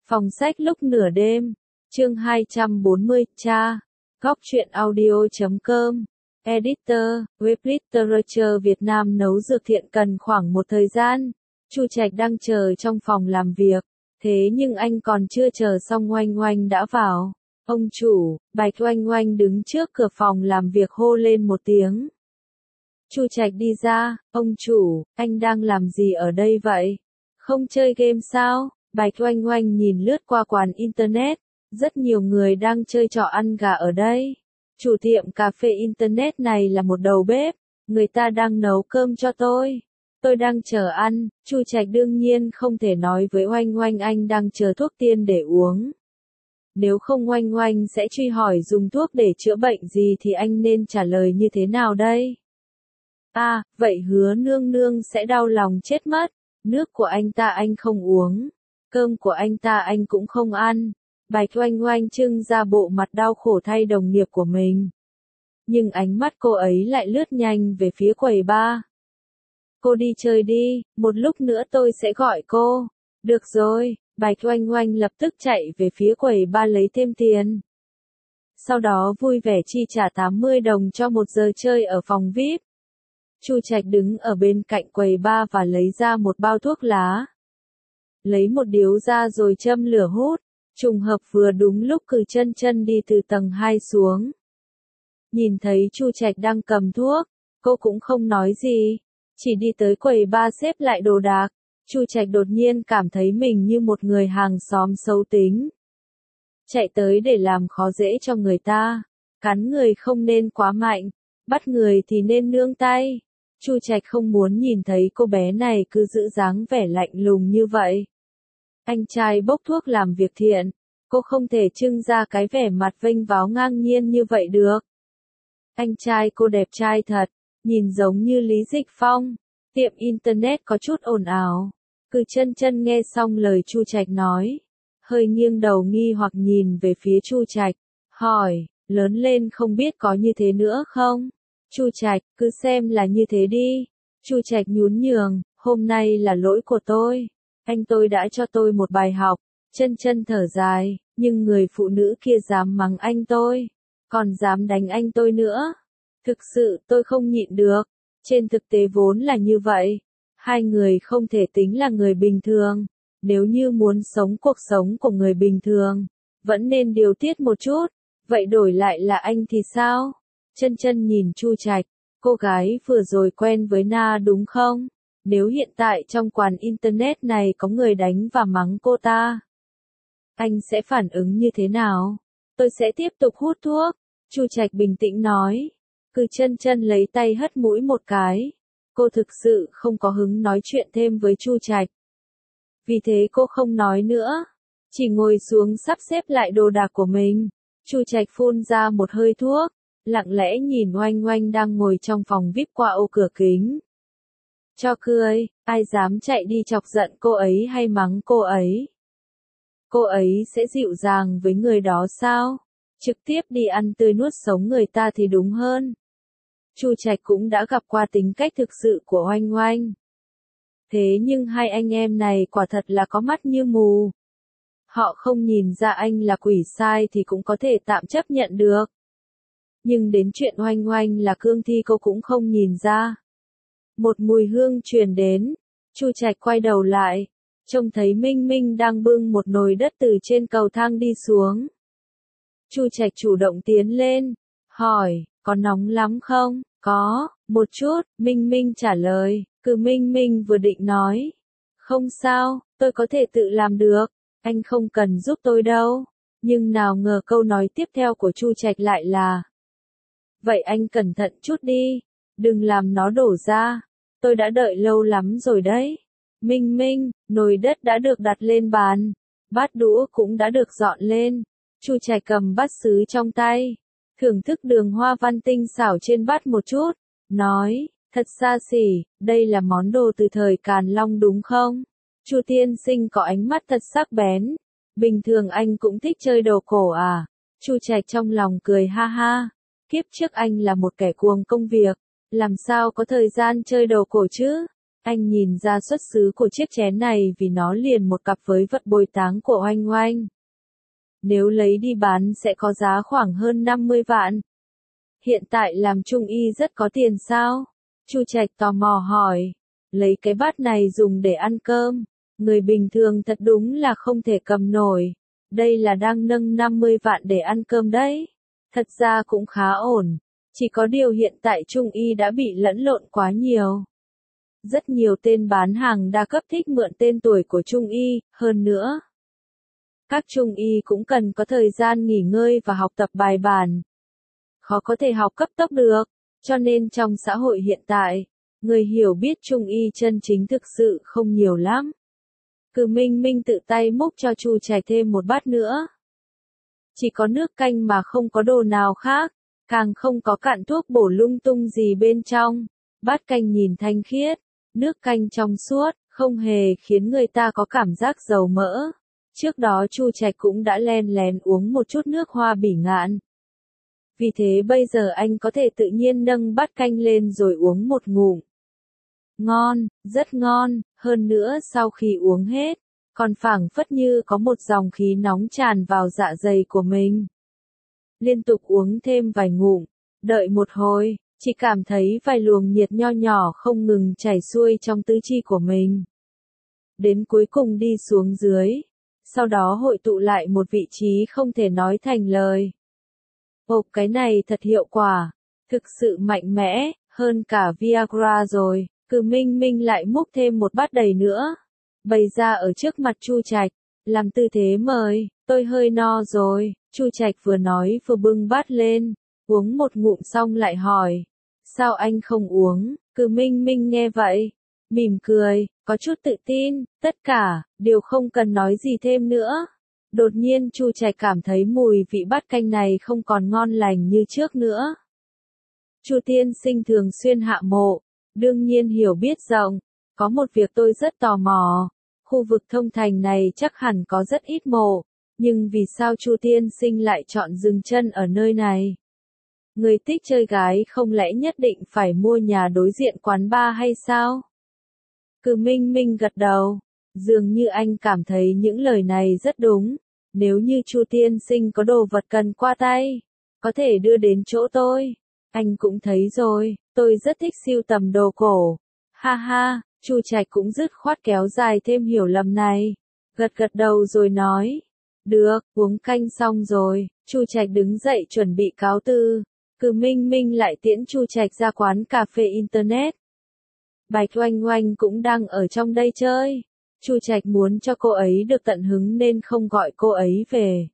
Phòng sách lúc nửa đêm, chương 240, cha, góc truyện audio.com, editor, web literature Việt Nam nấu dược thiện cần khoảng một thời gian. Chu Trạch đang chờ trong phòng làm việc, thế nhưng anh còn chưa chờ xong Oanh Oanh đã vào. Ông chủ, Bạch Oanh Oanh đứng trước cửa phòng làm việc hô lên một tiếng. Chu Trạch đi ra, ông chủ, anh đang làm gì ở đây vậy? Không chơi game sao? Bạch Oanh Oanh nhìn lướt qua quán internet, rất nhiều người đang chơi trò ăn gà ở đây. Chủ tiệm cà phê internet này là một đầu bếp, người ta đang nấu cơm cho tôi. Tôi đang chờ ăn. Chu Trạch đương nhiên không thể nói với Oanh Oanh anh đang chờ thuốc tiên để uống. Nếu không Oanh Oanh sẽ truy hỏi dùng thuốc để chữa bệnh gì thì anh nên trả lời như thế nào đây? À, vậy Hứa nương nương sẽ đau lòng chết mất. Nước của anh ta anh không uống, cơm của anh ta anh cũng không ăn. Bạch Oanh Oanh trưng ra bộ mặt đau khổ thay đồng nghiệp của mình. Nhưng ánh mắt cô ấy lại lướt nhanh về phía quầy bar. Cô đi chơi đi, một lúc nữa tôi sẽ gọi cô. Được rồi, Bạch Oanh Oanh lập tức chạy về phía quầy bar lấy thêm tiền. Sau đó vui vẻ chi trả 80 đồng cho 1 giờ chơi ở phòng VIP. Chu Trạch đứng ở bên cạnh quầy bar và lấy ra một bao thuốc lá. Lấy một điếu ra rồi châm lửa hút, trùng hợp vừa đúng lúc Cử Chân Chân đi từ tầng 2 xuống. Nhìn thấy Chu Trạch đang cầm thuốc, cô cũng không nói gì, chỉ đi tới quầy bar xếp lại đồ đạc. Chu Trạch đột nhiên cảm thấy mình như một người hàng xóm xấu tính. Chạy tới để làm khó dễ cho người ta, cắn người không nên quá mạnh, bắt người thì nên nương tay. Chu Trạch không muốn nhìn thấy cô bé này cứ giữ dáng vẻ lạnh lùng như vậy. Anh trai bốc thuốc làm việc thiện, cô không thể trưng ra cái vẻ mặt vênh váo ngang nhiên như vậy được. Anh trai cô đẹp trai thật, nhìn giống như Lý Dịch Phong. Tiệm internet có chút ồn ào. Cử Chân Chân nghe xong lời Chu Trạch nói, hơi nghiêng đầu nghi hoặc nhìn về phía Chu Trạch, hỏi, lớn lên không biết có như thế nữa không? Chu Trạch, cứ xem là như thế đi. Chu Trạch nhún nhường, hôm nay là lỗi của tôi. Anh tôi đã cho tôi một bài học. Chân Chân thở dài, nhưng người phụ nữ kia dám mắng anh tôi, còn dám đánh anh tôi nữa. Thực sự tôi không nhịn được. Trên thực tế vốn là như vậy. Hai người không thể tính là người bình thường. Nếu như muốn sống cuộc sống của người bình thường, vẫn nên điều tiết một chút. Vậy đổi lại là anh thì sao? Chân Chân nhìn Chu Trạch, cô gái vừa rồi quen với Na đúng không? Nếu hiện tại trong quán internet này có người đánh và mắng cô ta, anh sẽ phản ứng như thế nào? Tôi sẽ tiếp tục hút thuốc. Chu Trạch bình tĩnh nói. Cử Chân Chân lấy tay hất mũi một cái. Cô thực sự không có hứng nói chuyện thêm với Chu Trạch. Vì thế cô không nói nữa, chỉ ngồi xuống sắp xếp lại đồ đạc của mình. Chu Trạch phun ra một hơi thuốc, lặng lẽ nhìn Oanh Oanh đang ngồi trong phòng VIP qua ô cửa kính. Cho cười, ai dám chạy đi chọc giận cô ấy hay mắng cô ấy? Cô ấy sẽ dịu dàng với người đó sao? Trực tiếp đi ăn tươi nuốt sống người ta thì đúng hơn. Chu Trạch cũng đã gặp qua tính cách thực sự của Oanh Oanh. Thế nhưng hai anh em này quả thật là có mắt như mù. Họ không nhìn ra anh là quỷ sai thì cũng có thể tạm chấp nhận được. Nhưng đến chuyện Oanh Oanh là cương thi cô cũng không nhìn ra. Một mùi hương truyền đến, Chu Trạch quay đầu lại, trông thấy Minh Minh đang bưng một nồi đất từ trên cầu thang đi xuống. Chu Trạch chủ động tiến lên, hỏi, có nóng lắm không? Có, một chút, Minh Minh trả lời. Minh Minh vừa định nói, không sao, tôi có thể tự làm được, anh không cần giúp tôi đâu. Nhưng nào ngờ câu nói tiếp theo của Chu Trạch lại là, vậy anh cẩn thận chút đi, đừng làm nó đổ ra, tôi đã đợi lâu lắm rồi đấy. Minh Minh, nồi đất đã được đặt lên bàn, bát đũa cũng đã được dọn lên. Chu Trạch cầm bát sứ trong tay, thưởng thức đường hoa văn tinh xảo trên bát một chút, nói, thật xa xỉ, đây là món đồ từ thời Càn Long đúng không? Chu tiên sinh có ánh mắt thật sắc bén. Bình thường anh cũng thích chơi đồ cổ à? Chu Trạch trong lòng cười ha ha. Kiếp trước anh là một kẻ cuồng công việc, làm sao có thời gian chơi đồ cổ chứ? Anh nhìn ra xuất xứ của chiếc chén này vì nó liền một cặp với vật bồi táng của Oanh Oanh. Nếu lấy đi bán sẽ có giá khoảng hơn 50 vạn. Hiện tại làm trung y rất có tiền sao? Chu Trạch tò mò hỏi. Lấy cái bát này dùng để ăn cơm. Người bình thường thật đúng là không thể cầm nổi. Đây là đang nâng 50 vạn để ăn cơm đấy. Thật ra cũng khá ổn. Chỉ có điều hiện tại trung y đã bị lẫn lộn quá nhiều. Rất nhiều tên bán hàng đa cấp thích mượn tên tuổi của trung y, hơn nữa. Các trung y cũng cần có thời gian nghỉ ngơi và học tập bài bản. Khó có thể học cấp tốc được, cho nên trong xã hội hiện tại, người hiểu biết trung y chân chính thực sự không nhiều lắm. Cử Minh Minh tự tay múc cho Chu Trạch thêm một bát nữa. Chỉ có nước canh mà không có đồ nào khác, càng không có cặn thuốc bổ lung tung gì bên trong. Bát canh nhìn thanh khiết, nước canh trong suốt, không hề khiến người ta có cảm giác dầu mỡ. Trước đó Chu Trạch cũng đã len lén uống một chút nước hoa bỉ ngạn. Vì thế bây giờ anh có thể tự nhiên nâng bát canh lên rồi uống một ngụm. Ngon, rất ngon, hơn nữa sau khi uống hết, còn phảng phất như có một dòng khí nóng tràn vào dạ dày của mình. Liên tục uống thêm vài ngụm, đợi một hồi, chỉ cảm thấy vài luồng nhiệt nho nhỏ không ngừng chảy xuôi trong tứ chi của mình. Đến cuối cùng đi xuống dưới, sau đó hội tụ lại một vị trí không thể nói thành lời. Ồ, cái này thật hiệu quả, thực sự mạnh mẽ, hơn cả Viagra rồi. Cử Minh Minh lại múc thêm một bát đầy nữa, bày ra ở trước mặt Chu Trạch, làm tư thế mời, tôi hơi no rồi. Chu Trạch vừa nói vừa bưng bát lên, uống một ngụm xong lại hỏi, sao anh không uống? Cử Minh Minh nghe vậy, mỉm cười, có chút tự tin, tất cả, đều không cần nói gì thêm nữa. Đột nhiên Chu Trạch cảm thấy mùi vị bát canh này không còn ngon lành như trước nữa. Chu tiên sinh thường xuyên hạ mộ, đương nhiên hiểu biết rộng, có một việc tôi rất tò mò, khu vực Thông Thành này chắc hẳn có rất ít mộ, nhưng vì sao Chu tiên sinh lại chọn dừng chân ở nơi này? Người thích chơi gái không lẽ nhất định phải mua nhà đối diện quán bar hay sao? Cử Minh Minh gật đầu, dường như anh cảm thấy những lời này rất đúng, nếu như Chu tiên sinh có đồ vật cần qua tay, có thể đưa đến chỗ tôi. Anh cũng thấy rồi, tôi rất thích sưu tầm đồ cổ. Ha ha, Chu Trạch cũng dứt khoát kéo dài thêm hiểu lầm này. Gật gật đầu rồi nói. Được, uống canh xong rồi, Chu Trạch đứng dậy chuẩn bị cáo từ. Cử Minh Minh lại tiễn Chu Trạch ra quán cà phê Internet. Bạch Oanh Oanh cũng đang ở trong đây chơi. Chu Trạch muốn cho cô ấy được tận hứng nên không gọi cô ấy về.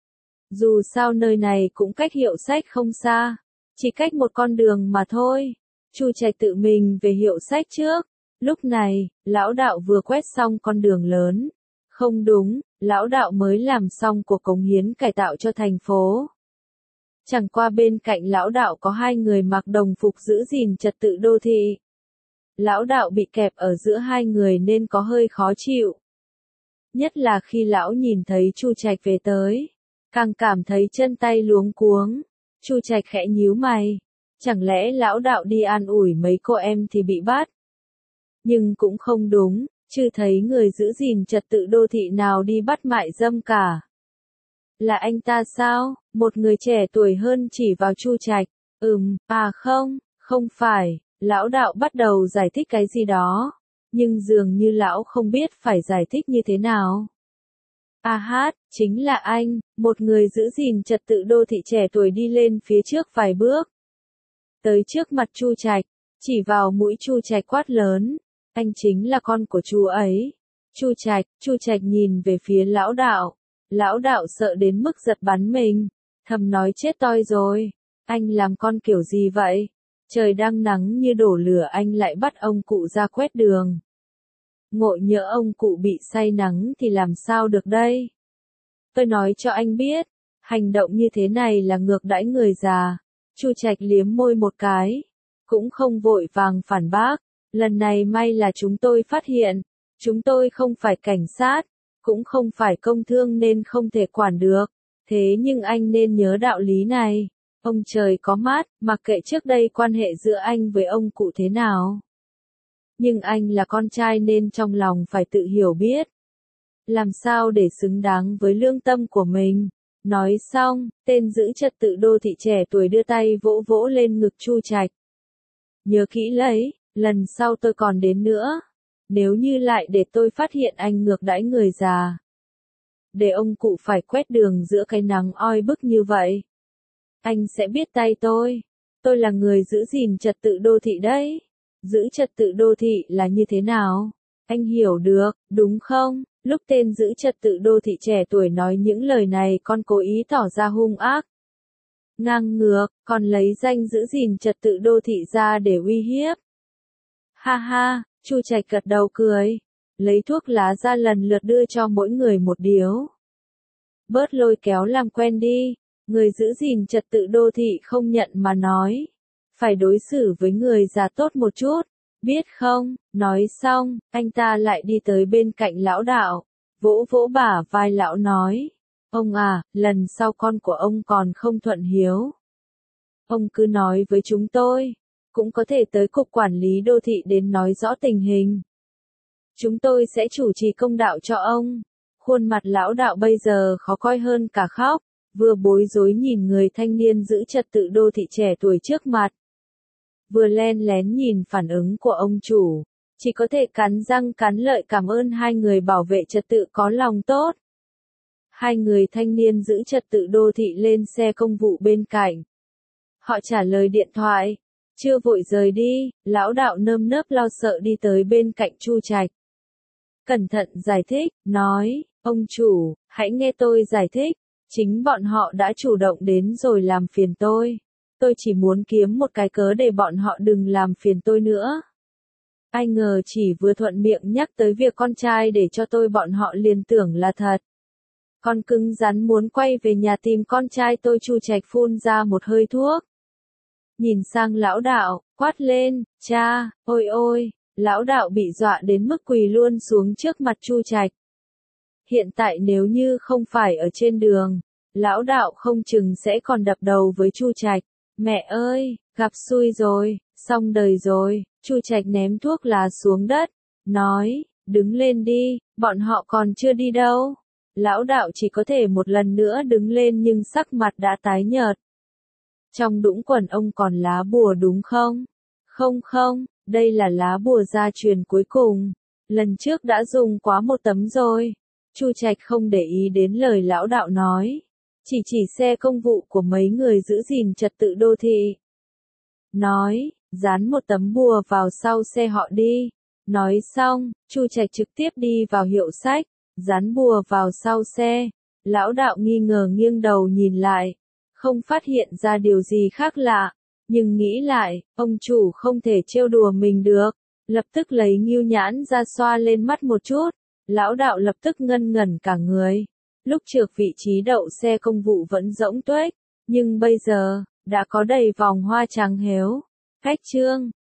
Dù sao nơi này cũng cách hiệu sách không xa. Chỉ cách một con đường mà thôi. Chu Trạch tự mình về hiệu sách trước. Lúc này, lão đạo vừa quét xong con đường lớn. Không đúng, lão đạo mới làm xong cuộc cống hiến cải tạo cho thành phố. Chẳng qua bên cạnh lão đạo có hai người mặc đồng phục giữ gìn trật tự đô thị. Lão đạo bị kẹp ở giữa hai người nên có hơi khó chịu. Nhất là khi lão nhìn thấy Chu Trạch về tới, càng cảm thấy chân tay luống cuống. Chu Trạch khẽ nhíu mày, chẳng lẽ lão đạo đi an ủi mấy cô em thì bị bắt? Nhưng cũng không đúng, chưa thấy người giữ gìn trật tự đô thị nào đi bắt mại dâm cả. Là anh ta sao? Một người trẻ tuổi hơn chỉ vào Chu Trạch. Không phải, lão đạo bắt đầu giải thích cái gì đó, nhưng dường như lão không biết phải giải thích như thế nào. Chính là anh, một người giữ gìn trật tự đô thị trẻ tuổi đi lên phía trước vài bước. Tới trước mặt Chu Trạch, chỉ vào mũi Chu Trạch quát lớn, anh chính là con của chú ấy. Chu Trạch nhìn về phía lão đạo sợ đến mức giật bắn mình, thầm nói chết toi rồi, anh làm con kiểu gì vậy? Trời đang nắng như đổ lửa anh lại bắt ông cụ ra quét đường. Ngộ nhỡ ông cụ bị say nắng thì làm sao được đây? Tôi nói cho anh biết, hành động như thế này là ngược đãi người già. Chu Trạch liếm môi một cái, cũng không vội vàng phản bác, lần này may là chúng tôi phát hiện, chúng tôi không phải cảnh sát, cũng không phải công thương nên không thể quản được, thế nhưng anh nên nhớ đạo lý này, ông trời có mắt, mặc kệ trước đây quan hệ giữa anh với ông cụ thế nào. Nhưng anh là con trai nên trong lòng phải tự hiểu biết. Làm sao để xứng đáng với lương tâm của mình. Nói xong, tên giữ trật tự đô thị trẻ tuổi đưa tay vỗ vỗ lên ngực Chu Trạch. Nhớ kỹ lấy, lần sau tôi còn đến nữa. Nếu như lại để tôi phát hiện anh ngược đãi người già. Để ông cụ phải quét đường giữa cái nắng oi bức như vậy. Anh sẽ biết tay tôi. Tôi là người giữ gìn trật tự đô thị đấy. Giữ trật tự đô thị là như thế nào? Anh hiểu được, đúng không? Lúc tên giữ trật tự đô thị trẻ tuổi nói những lời này con cố ý tỏ ra hung ác. Ngang ngược, còn lấy danh giữ gìn trật tự đô thị ra để uy hiếp. Ha ha, Chu Trạch gật đầu cười. Lấy thuốc lá ra lần lượt đưa cho mỗi người một điếu. Bớt lôi kéo làm quen đi. Người giữ gìn trật tự đô thị không nhận mà nói. Phải đối xử với người già tốt một chút. Biết không, nói xong, anh ta lại đi tới bên cạnh lão đạo. Vỗ vỗ bả vai lão nói. Ông à, lần sau con của ông còn không thuận hiếu. Ông cứ nói với chúng tôi. Cũng có thể tới cục quản lý đô thị đến nói rõ tình hình. Chúng tôi sẽ chủ trì công đạo cho ông. Khuôn mặt lão đạo bây giờ khó coi hơn cả khóc. Vừa bối rối nhìn người thanh niên giữ trật tự đô thị trẻ tuổi trước mặt. Vừa len lén nhìn phản ứng của ông chủ. Chỉ có thể cắn răng cắn lợi cảm ơn hai người bảo vệ trật tự có lòng tốt. Hai người thanh niên giữ trật tự đô thị lên xe công vụ bên cạnh. Họ trả lời điện thoại. Chưa vội rời đi, lão đạo nơm nớp lo sợ đi tới bên cạnh Chu Trạch. Cẩn thận giải thích, nói, ông chủ, hãy nghe tôi giải thích. Chính bọn họ đã chủ động đến rồi làm phiền tôi. Tôi chỉ muốn kiếm một cái cớ để bọn họ đừng làm phiền tôi nữa. Ai ngờ chỉ vừa thuận miệng nhắc tới việc con trai để cho tôi bọn họ liền tưởng là thật. Con cứng rắn muốn quay về nhà tìm con trai tôi. Chu Trạch phun ra một hơi thuốc. Nhìn sang lão đạo, quát lên, cha, ôi ôi, lão đạo bị dọa đến mức quỳ luôn xuống trước mặt Chu Trạch. Hiện tại nếu như không phải ở trên đường, lão đạo không chừng sẽ còn đập đầu với Chu Trạch. Mẹ ơi, gặp xui rồi, xong đời rồi. Chu Trạch ném thuốc lá xuống đất, nói, đứng lên đi, bọn họ còn chưa đi đâu. Lão đạo chỉ có thể một lần nữa đứng lên nhưng sắc mặt đã tái nhợt. Trong đũng quần ông còn lá bùa đúng không? Không, đây là lá bùa gia truyền cuối cùng. Lần trước đã dùng quá một tấm rồi. Chu Trạch không để ý đến lời lão đạo nói. Chỉ xe công vụ của mấy người giữ gìn trật tự đô thị. Nói, dán một tấm bùa vào sau xe họ đi. Nói xong, Chu Trạch trực tiếp đi vào hiệu sách, dán bùa vào sau xe. Lão đạo nghi ngờ nghiêng đầu nhìn lại. Không phát hiện ra điều gì khác lạ, nhưng nghĩ lại, ông chủ không thể trêu đùa mình được, lập tức lấy ngưu nhãn ra xoa lên mắt một chút, lão đạo lập tức ngân ngẩn cả người. Lúc trước vị trí đậu xe công vụ vẫn rỗng tuếch, nhưng bây giờ, đã có đầy vòng hoa trắng héo. Khách trương,